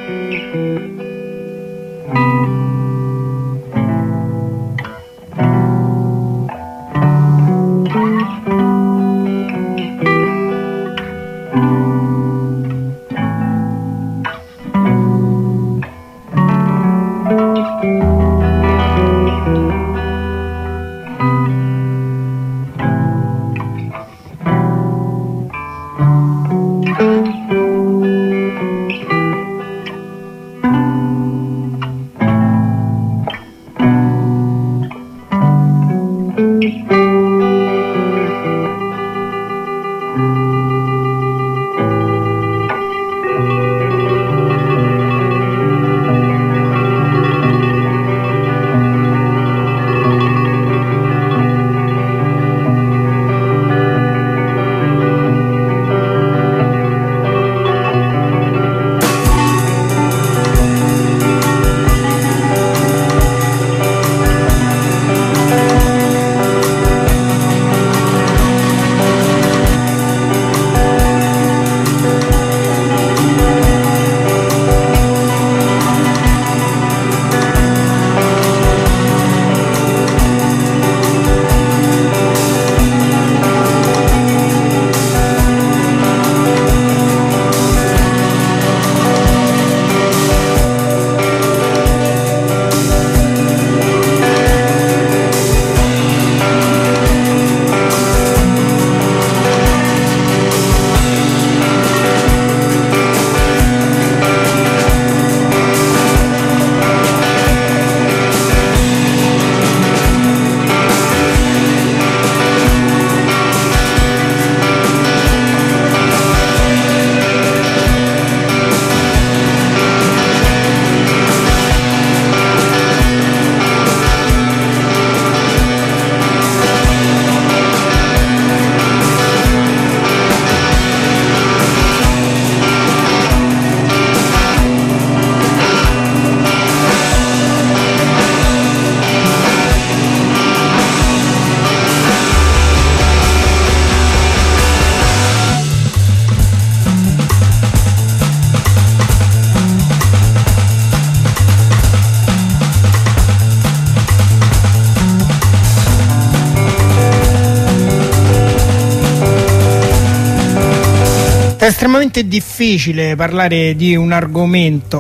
È estremamente difficile parlare di un argomento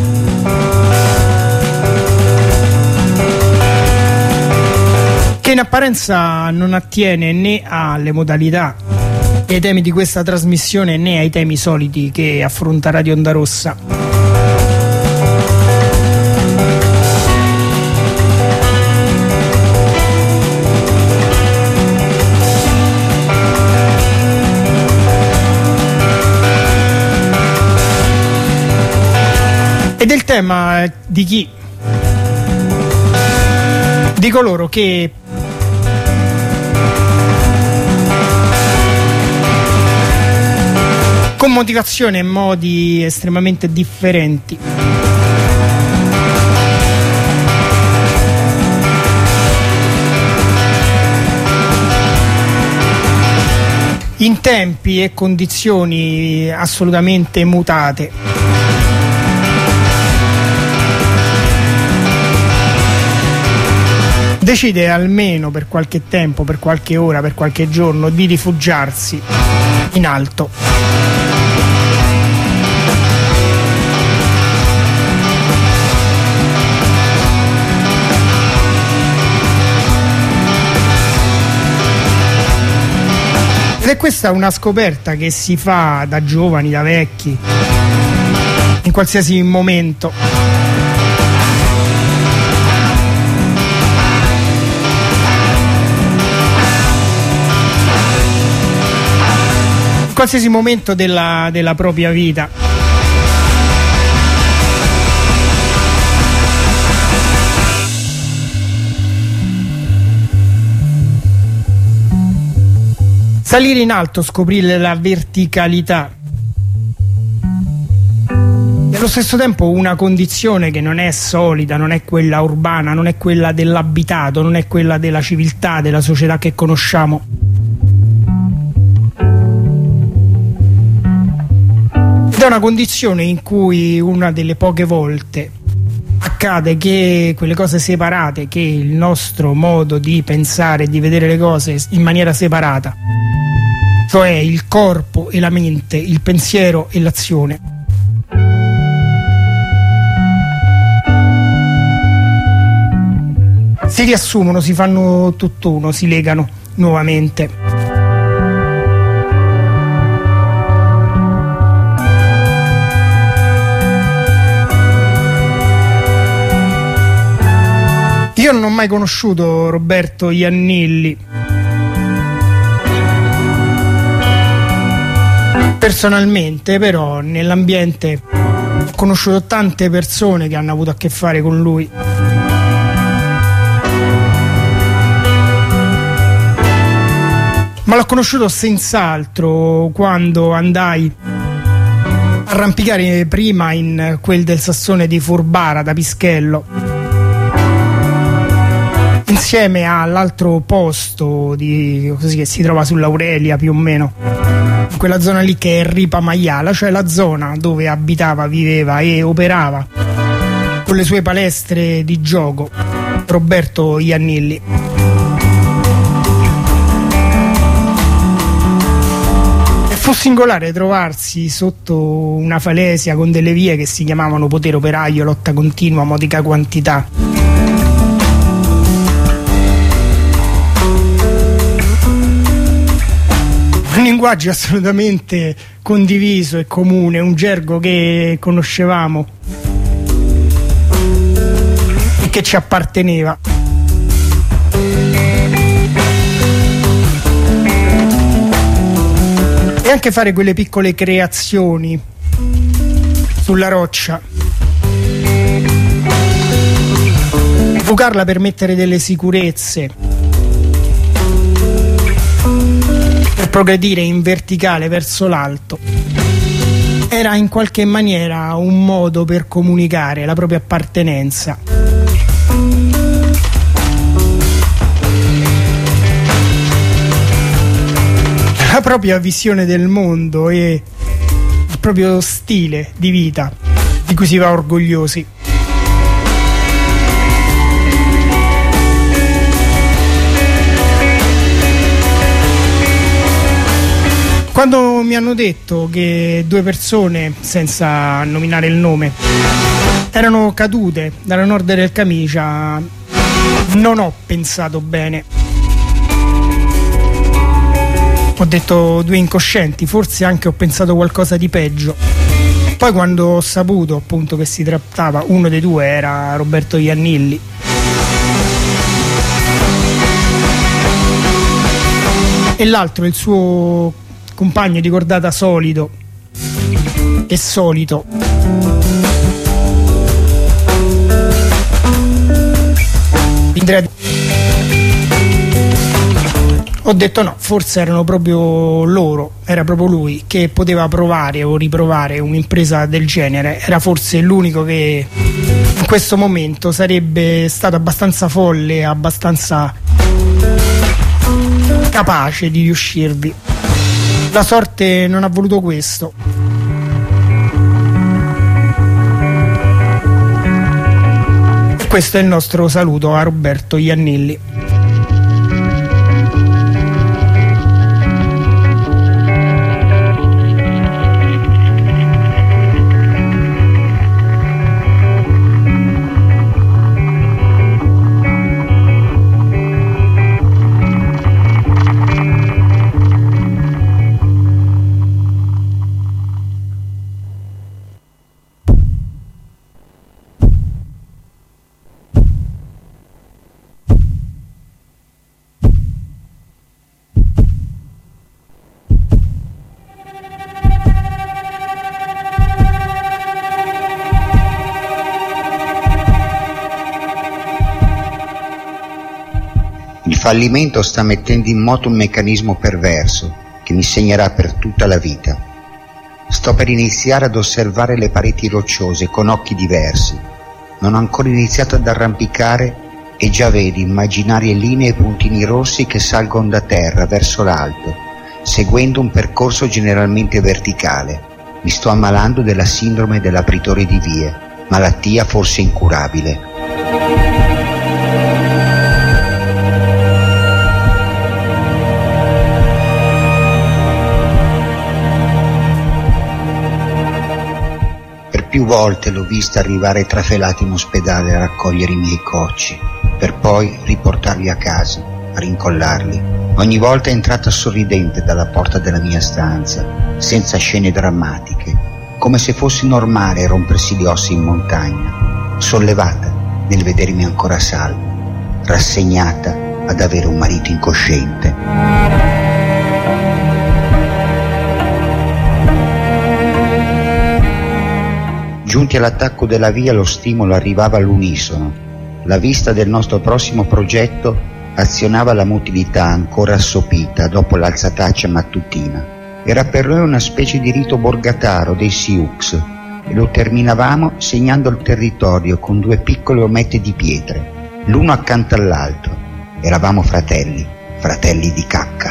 che in apparenza non attiene né alle modalità e ai temi di questa trasmissione né ai temi soliti che affronta Radio Onda Rossa. Ed è il tema di chi? Di coloro che con motivazioni e modi estremamente differenti in tempi e condizioni assolutamente mutate decide almeno per qualche tempo, per qualche ora, per qualche giorno di rifugiarsi in alto. Ed è questa una scoperta che si fa da giovani, da vecchi, in qualsiasi momento. Qualsiasi momento della propria vita. Salire in alto, scoprire la verticalità. Nello stesso tempo una condizione che non è solida, non è quella urbana, non è quella dell'abitato, non è quella della civiltà, della società che conosciamo. Ed è una condizione in cui una delle poche volte accade che quelle cose separate, che il nostro modo di pensare e di vedere le cose in maniera separata, cioè il corpo e la mente, il pensiero e l'azione, si riassumono, si fanno tutt'uno, si legano nuovamente. Io non ho mai conosciuto Roberto Iannilli personalmente, però nell'ambiente ho conosciuto tante persone che hanno avuto a che fare con lui. Ma l'ho conosciuto senz'altro quando andai a arrampicare prima in quel del Sassone di Furbara da Pischello, insieme all'altro posto così, che si trova sull'Aurelia più o meno, in quella zona lì che è Ripa Maiala, cioè la zona dove abitava, viveva e operava con le sue palestre di gioco Roberto Iannilli. E fu singolare trovarsi sotto una falesia con delle vie che si chiamavano potere operaio, lotta continua, modica quantità. Un linguaggio assolutamente condiviso e comune, un gergo che conoscevamo e che ci apparteneva. E anche fare quelle piccole creazioni sulla roccia, bucarla per mettere delle sicurezze, per progredire in verticale verso l'alto, era in qualche maniera un modo per comunicare la propria appartenenza. La propria visione del mondo e il proprio stile di vita di cui si va orgogliosi. Quando mi hanno detto che due persone, senza nominare il nome, erano cadute dalla Nord del Camicia, non ho pensato bene. Ho detto due incoscienti, forse anche ho pensato qualcosa di peggio. Poi quando ho saputo appunto che si trattava, uno dei due era Roberto Iannilli, e l'altro il suo compagno di cordata solido e solito, ho detto no, forse erano proprio loro, era proprio lui che poteva provare o riprovare un'impresa del genere, era forse l'unico che in questo momento sarebbe stato abbastanza folle, abbastanza capace di riuscirvi. La sorte non ha voluto questo. E questo è il nostro saluto a Roberto Iannilli. Il fallimento sta mettendo in moto un meccanismo perverso che mi segnerà per tutta la vita. Sto per iniziare ad osservare le pareti rocciose con occhi diversi. Non ho ancora iniziato ad arrampicare e già vedo immaginarie linee e puntini rossi che salgono da terra verso l'alto, seguendo un percorso generalmente verticale. Mi sto ammalando della sindrome dell'apritore di vie, malattia forse incurabile. Per più volte l'ho vista arrivare trafelata in ospedale a raccogliere i miei cocci, per poi riportarli a casa, a rincollarli. Ogni volta è entrata sorridente dalla porta della mia stanza, senza scene drammatiche, come se fosse normale rompersi gli ossi in montagna, sollevata nel vedermi ancora salvo, rassegnata ad avere un marito incosciente. Giunti all'attacco della via, lo stimolo arrivava all'unisono. La vista del nostro prossimo progetto azionava la motilità ancora assopita dopo l'alzataccia mattutina. Era per noi una specie di rito borgataro dei Sioux e lo terminavamo segnando il territorio con 2 piccole omette di pietre, l'uno accanto all'altro. Eravamo fratelli di cacca.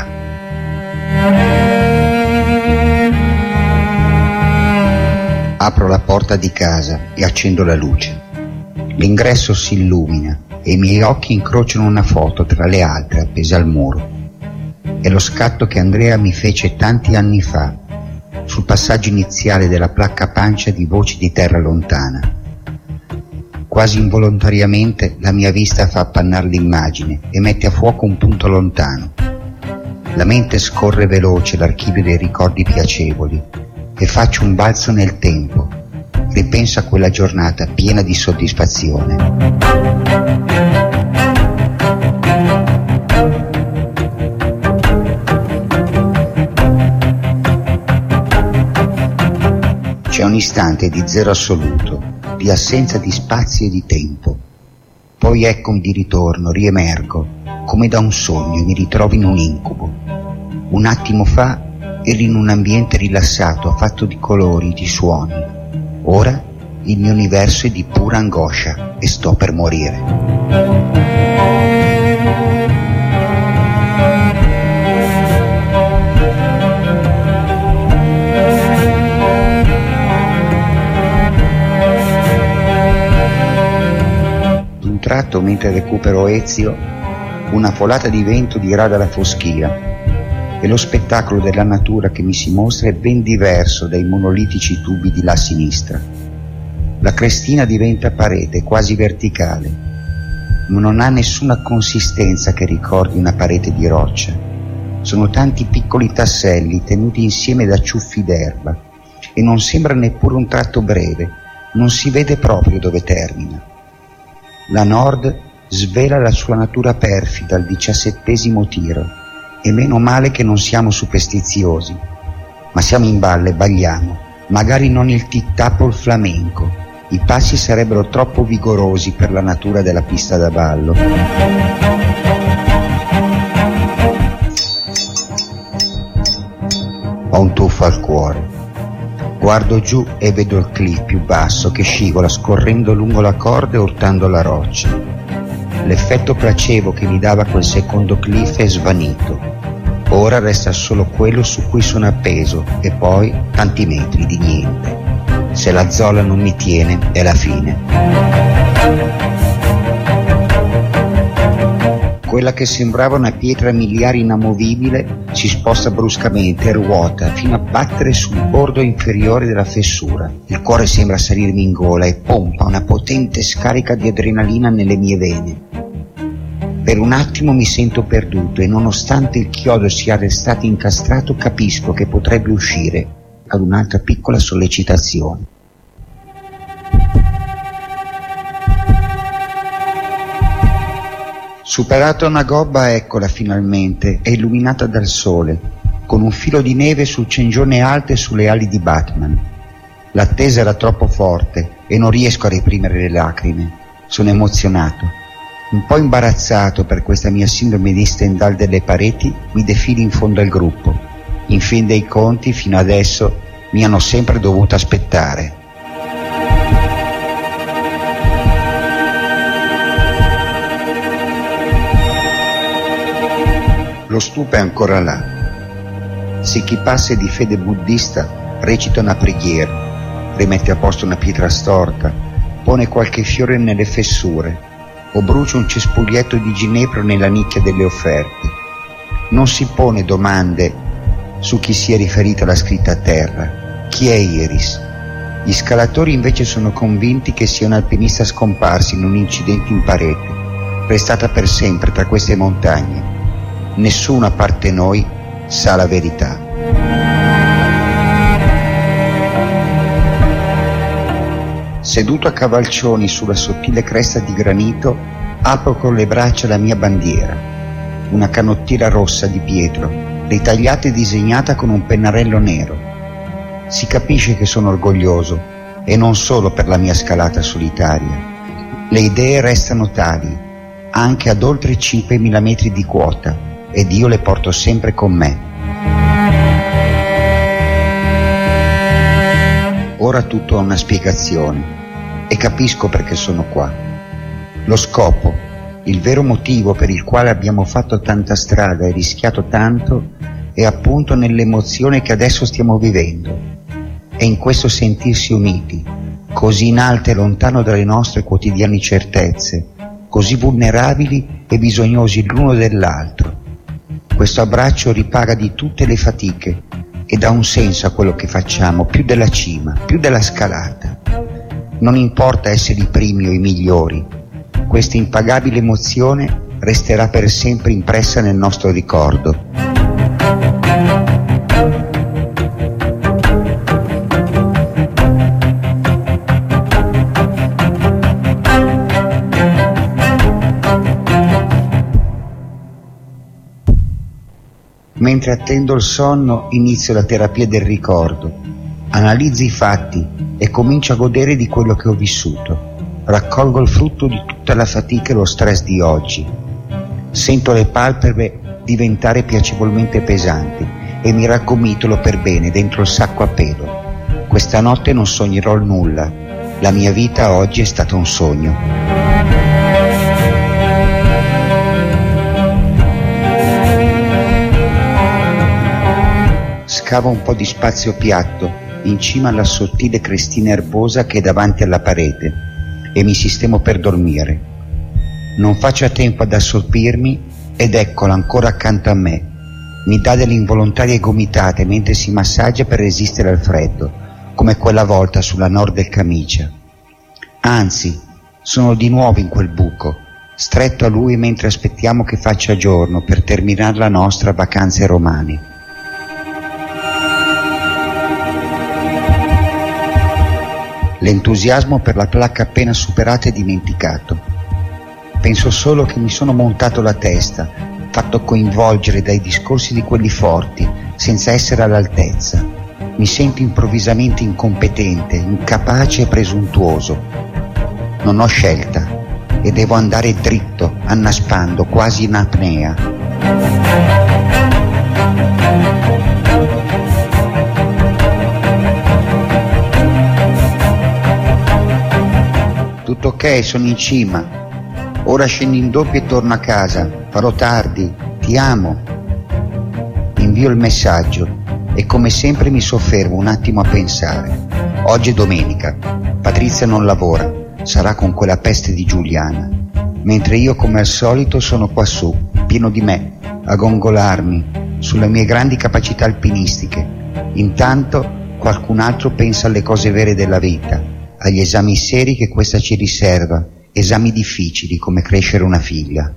Apro la porta di casa e accendo la luce. L'ingresso si illumina e i miei occhi incrociano una foto tra le altre appesa al muro. È lo scatto che Andrea mi fece tanti anni fa, sul passaggio iniziale della placca pancia di Voci di terra lontana. Quasi involontariamente la mia vista fa appannare l'immagine e mette a fuoco un punto lontano. La mente scorre veloce l'archivio dei ricordi piacevoli e faccio un balzo nel tempo. Ripenso a quella giornata piena di soddisfazione. C'è un istante di zero assoluto, di assenza di spazio e di tempo. Poi eccomi di ritorno, riemergo, come da un sogno, e mi ritrovo in un incubo. Un attimo fa ero in un ambiente rilassato, fatto di colori, di suoni. Ora il mio universo è di pura angoscia e sto per morire. D'un tratto, mentre recupero Ezio, una folata di vento dirada la foschia e lo spettacolo della natura che mi si mostra è ben diverso dai monolitici tubi di là a sinistra. La crestina diventa parete, quasi verticale, ma non ha nessuna consistenza che ricordi una parete di roccia. Sono tanti piccoli tasselli tenuti insieme da ciuffi d'erba e non sembra neppure un tratto breve, non si vede proprio dove termina. La Nord svela la sua natura perfida al 17° tiro. E meno male che non siamo superstiziosi, ma siamo in balle e balliamo, magari non il tic-tac o il flamenco. I passi sarebbero troppo vigorosi per la natura della pista da ballo. Ho un tuffo al cuore. Guardo giù e vedo il cliff più basso che scivola scorrendo lungo la corda e urtando la roccia. L'effetto placebo che mi dava quel secondo cliff è svanito. Ora resta solo quello su cui sono appeso e poi tanti metri di niente. Se la zolla non mi tiene è la fine. Quella che sembrava una pietra miliare inamovibile si sposta bruscamente e ruota fino a battere sul bordo inferiore della fessura. Il cuore sembra salirmi in gola e pompa una potente scarica di adrenalina nelle mie vene. Per un attimo mi sento perduto e nonostante il chiodo sia restato incastrato capisco che potrebbe uscire ad un'altra piccola sollecitazione. Superata una gobba, eccola finalmente, è illuminata dal sole, con un filo di neve sul cengione alto e sulle ali di Batman. L'attesa era troppo forte e non riesco a reprimere le lacrime. Sono emozionato. Un po' imbarazzato per questa mia sindrome di Stendhal delle pareti, mi defilo in fondo al gruppo. In fin dei conti, fino adesso, mi hanno sempre dovuto aspettare. Lo stupa è ancora là. Se chi passa è di fede buddista recita una preghiera, rimette a posto una pietra storta, pone qualche fiore nelle fessure o brucia un cespuglietto di ginepro nella nicchia delle offerte. Non si pone domande su chi sia riferita la scritta a terra. Chi è Iris? Gli scalatori invece sono convinti che sia un alpinista scomparso in un incidente in parete, restata per sempre tra queste montagne. Nessuno a parte noi sa la verità. Seduto a cavalcioni sulla sottile cresta di granito, apro con le braccia la mia bandiera, una canottiera rossa di Pietro, ritagliata e disegnata con un pennarello nero. Si capisce che sono orgoglioso, e non solo per la mia scalata solitaria. Le idee restano tali, anche ad oltre 5.000 metri di quota, ed io le porto sempre con me. Ora tutto ha una spiegazione, e capisco perché sono qua. Lo scopo, il vero motivo per il quale abbiamo fatto tanta strada e rischiato tanto, è appunto nell'emozione che adesso stiamo vivendo. È in questo sentirsi uniti, così in alto e lontano dalle nostre quotidiane certezze, così vulnerabili e bisognosi l'uno dell'altro. Questo abbraccio ripaga di tutte le fatiche e dà un senso a quello che facciamo, più della cima, più della scalata. Non importa essere i primi o i migliori, questa impagabile emozione resterà per sempre impressa nel nostro ricordo. Mentre attendo il sonno, inizio la terapia del ricordo. Analizzo i fatti e comincio a godere di quello che ho vissuto. Raccolgo il frutto di tutta la fatica e lo stress di oggi. Sento le palpebre diventare piacevolmente pesanti e mi raggomitolo per bene dentro il sacco a pelo. Questa notte non sognerò nulla. La mia vita oggi è stata un sogno. Scavo un po' di spazio piatto in cima alla sottile crestina erbosa che è davanti alla parete e mi sistemo per dormire. Non faccio a tempo ad assorbirmi ed eccola ancora accanto a me. Mi dà delle involontarie gomitate mentre si massaggia per resistere al freddo, come quella volta sulla Nord del Camicia. Anzi, sono di nuovo in quel buco, stretto a lui mentre aspettiamo che faccia giorno per terminare la nostra vacanze romane. L'entusiasmo per la placca appena superata è dimenticato. Penso solo che mi sono montato la testa, fatto coinvolgere dai discorsi di quelli forti, senza essere all'altezza. Mi sento improvvisamente incompetente, incapace e presuntuoso. Non ho scelta e devo andare dritto, annaspando, quasi in apnea. Tutto ok, sono in cima. Ora scendo in doppio e torno a casa. Farò tardi. Ti amo. Invio il messaggio e come sempre mi soffermo un attimo a pensare. Oggi è domenica. Patrizia non lavora. Sarà con quella peste di Giuliana. Mentre io, come al solito, sono quassù, pieno di me, a gongolarmi sulle mie grandi capacità alpinistiche. Intanto qualcun altro pensa alle cose vere della vita, agli esami seri che questa ci riserva, esami difficili come crescere una figlia.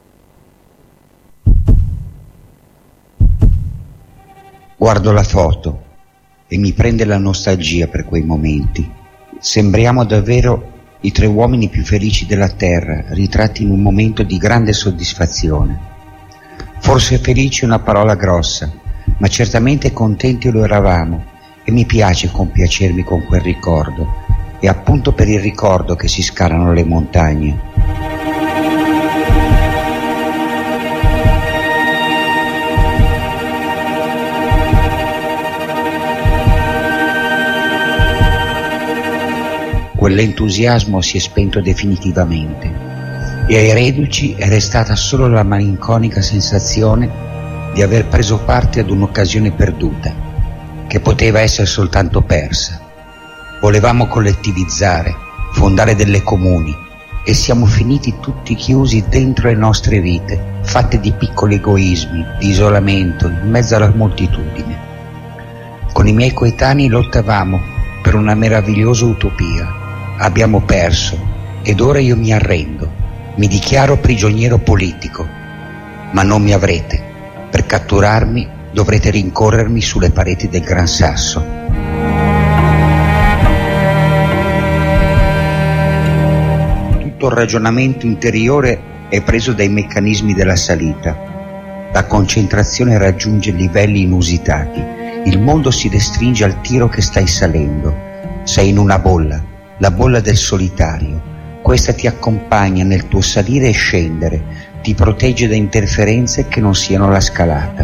Guardo la foto e mi prende la nostalgia per quei momenti. Sembriamo davvero i tre uomini più felici della terra, ritratti in un momento di grande soddisfazione. Forse felici è una parola grossa, ma certamente contenti lo eravamo e mi piace compiacermi con quel ricordo. È appunto per il ricordo che si scalano le montagne. Quell'entusiasmo si è spento definitivamente e ai reduci è restata solo la malinconica sensazione di aver preso parte ad un'occasione perduta. che poteva essere soltanto persa. Volevamo collettivizzare, fondare delle comuni, e siamo finiti tutti chiusi dentro le nostre vite, fatte di piccoli egoismi, di isolamento, in mezzo alla moltitudine. Con i miei coetanei lottavamo per una meravigliosa utopia. Abbiamo perso ed ora io mi arrendo, mi dichiaro prigioniero politico, ma non mi avrete. Per catturarmi dovrete rincorrermi sulle pareti del Gran Sasso. Tutto il ragionamento interiore è preso dai meccanismi della salita. La concentrazione raggiunge livelli inusitati. Il mondo si restringe al tiro che stai salendo. Sei in una bolla, la bolla del solitario. Questa ti accompagna nel tuo salire e scendere, ti protegge da interferenze che non siano la scalata.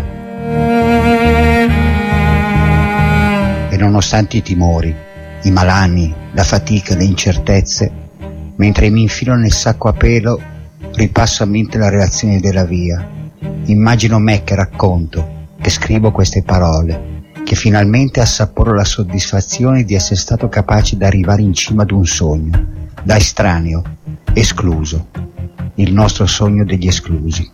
E nonostante i timori, i malanni, la fatica, le incertezze, mentre mi infilo nel sacco a pelo, ripasso a mente la relazione della via. Immagino me che racconto, che scrivo queste parole, che finalmente assaporo la soddisfazione di essere stato capace di arrivare in cima ad un sogno, da estraneo, escluso, il nostro sogno degli esclusi.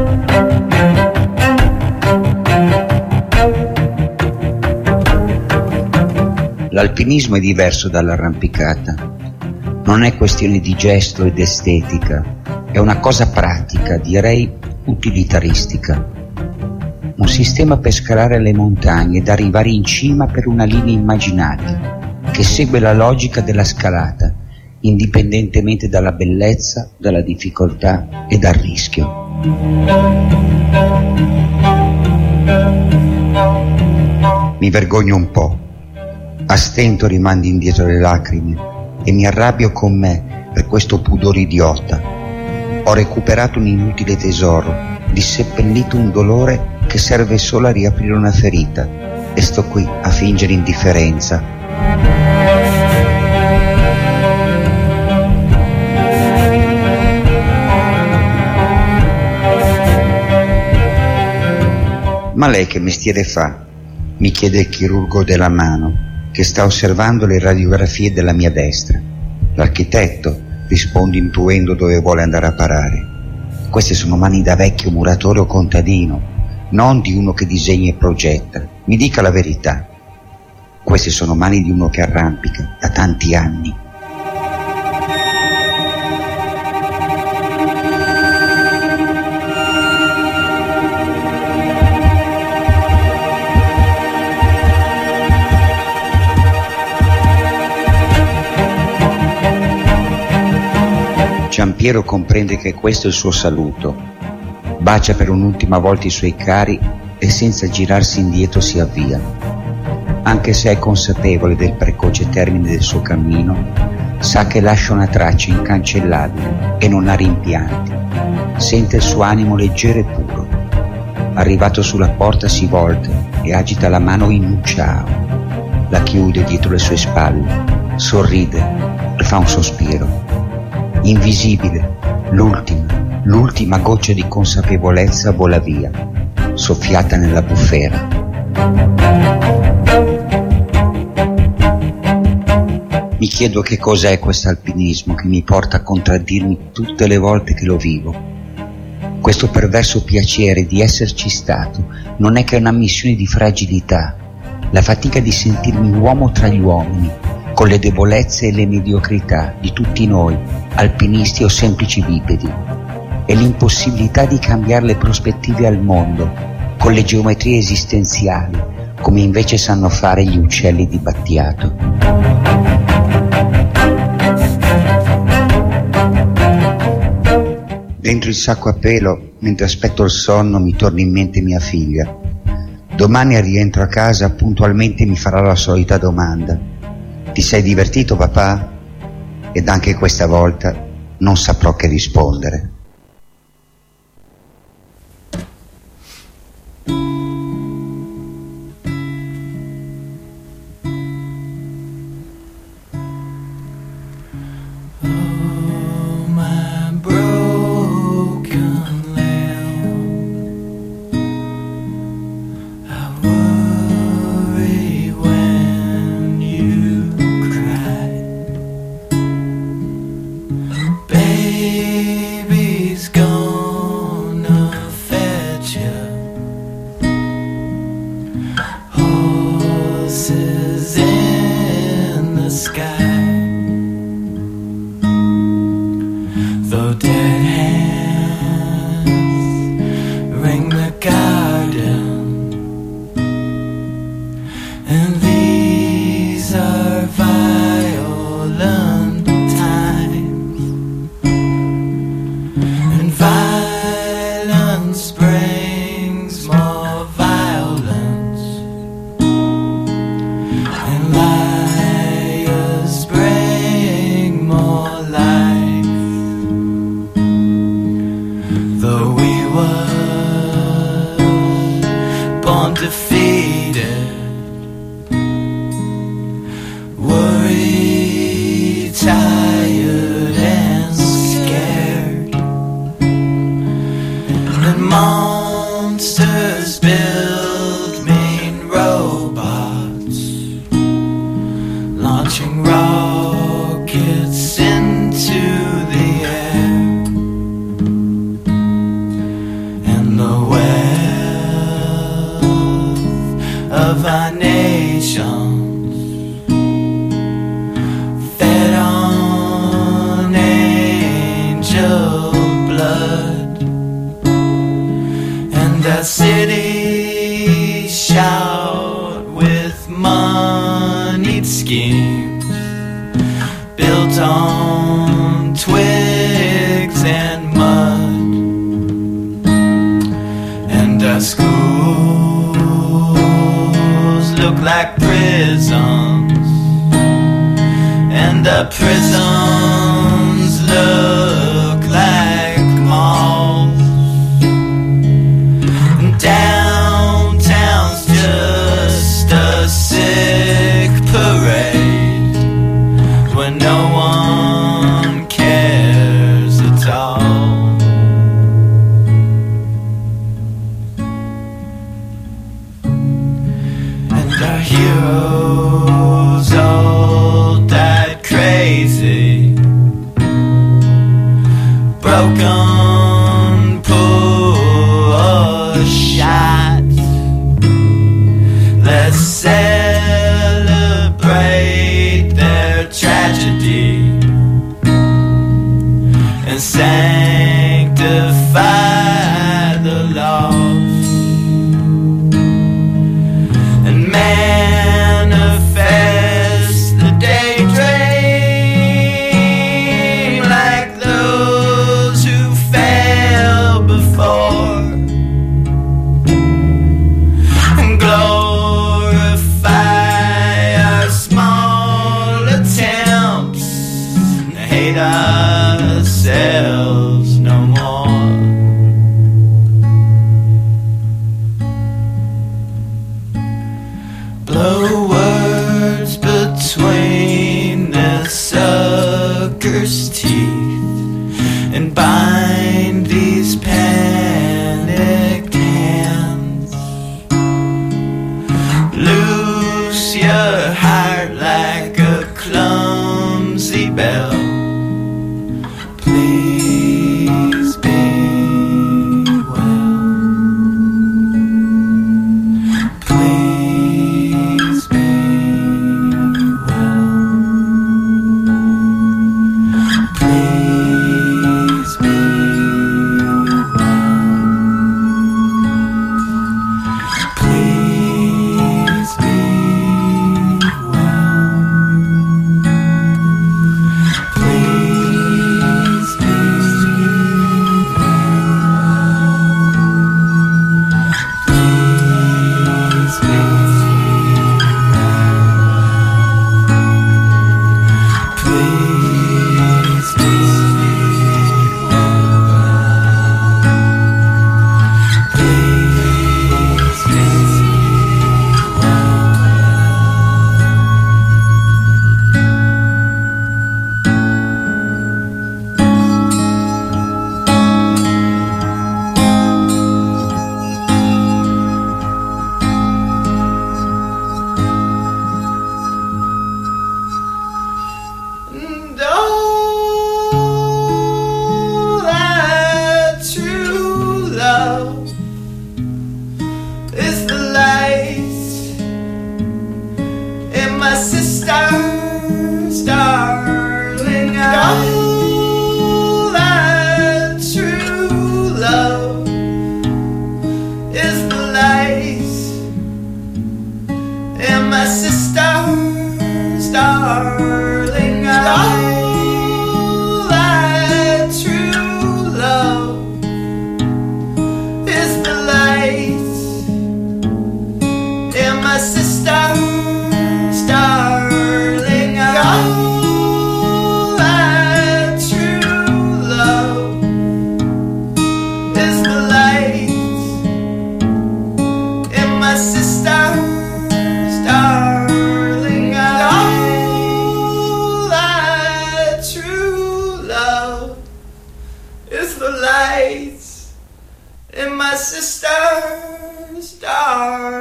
L'alpinismo è diverso dall'arrampicata. Non è questione di gesto ed estetica, è una cosa pratica, direi utilitaristica. Un sistema per scalare le montagne ed arrivare in cima per una linea immaginata, che segue la logica della scalata, indipendentemente dalla bellezza, dalla difficoltà e dal rischio. Mi vergogno un po', a stento rimando indietro le lacrime e mi arrabbio con me per questo pudore idiota. Ho recuperato un inutile tesoro, disseppellito un dolore che serve solo a riaprire una ferita, e sto qui a fingere indifferenza. Ma lei che mestiere fa? Mi chiede il chirurgo della mano, che sta osservando le radiografie della mia destra. L'architetto, rispondo intuendo dove vuole andare a parare. Queste sono mani da vecchio muratore o contadino, non di uno che disegna e progetta. Mi dica la verità. Queste sono mani di uno che arrampica da tanti anni. Giampiero comprende che questo è il suo saluto, bacia per un'ultima volta i suoi cari e senza girarsi indietro si avvia. Anche se è consapevole del precoce termine del suo cammino, sa che lascia una traccia incancellabile e non ha rimpianti. Sente il suo animo leggero e puro. Arrivato sulla porta si volta e agita la mano in un ciao. La chiude dietro le sue spalle, sorride e fa un sospiro. Invisibile, l'ultima goccia di consapevolezza vola via, soffiata nella bufera. Mi chiedo che cos'è questo alpinismo che mi porta a contraddirmi tutte le volte che lo vivo. Questo perverso piacere di esserci stato non è che una missione di fragilità, la fatica di sentirmi uomo tra gli uomini, con le debolezze e le mediocrità di tutti noi, alpinisti o semplici bipedi, e l'impossibilità di cambiare le prospettive al mondo con le geometrie esistenziali, come invece sanno fare gli uccelli di Battiato. Dentro il sacco a pelo, mentre aspetto il sonno, mi torna in mente mia figlia. Domani al rientro a casa puntualmente mi farà la solita domanda: ti sei divertito, papà? Ed anche questa volta non saprò che rispondere. I worry Though dead hands ring the garden, and these are violent times, and violence brings more violence, and liars bring more life. Though we were born defeated, worried, tired and scared, and monsters build mean robots, launching rockets into the air, and the wealth of our nation fed on angel blood, and our city shout with moneyed schemes built on twigs and mud, and our schools look like prisons, and the prisons look like malls, and downtown's just a sick parade where no one cares at all. And our heroes all died crazy, broken, poor shots. Let's celebrate their tragedy and sanctify the loss, and manifest the daydream like those who fell before, and glorify our small attempts and hate ourselves no more. Blow words between the sucker's teeth and bind these panicked hands. Loose your heart like a clumsy bell. Please be well. Please be well. Please be well. Please be well. is the lights in my sister's dark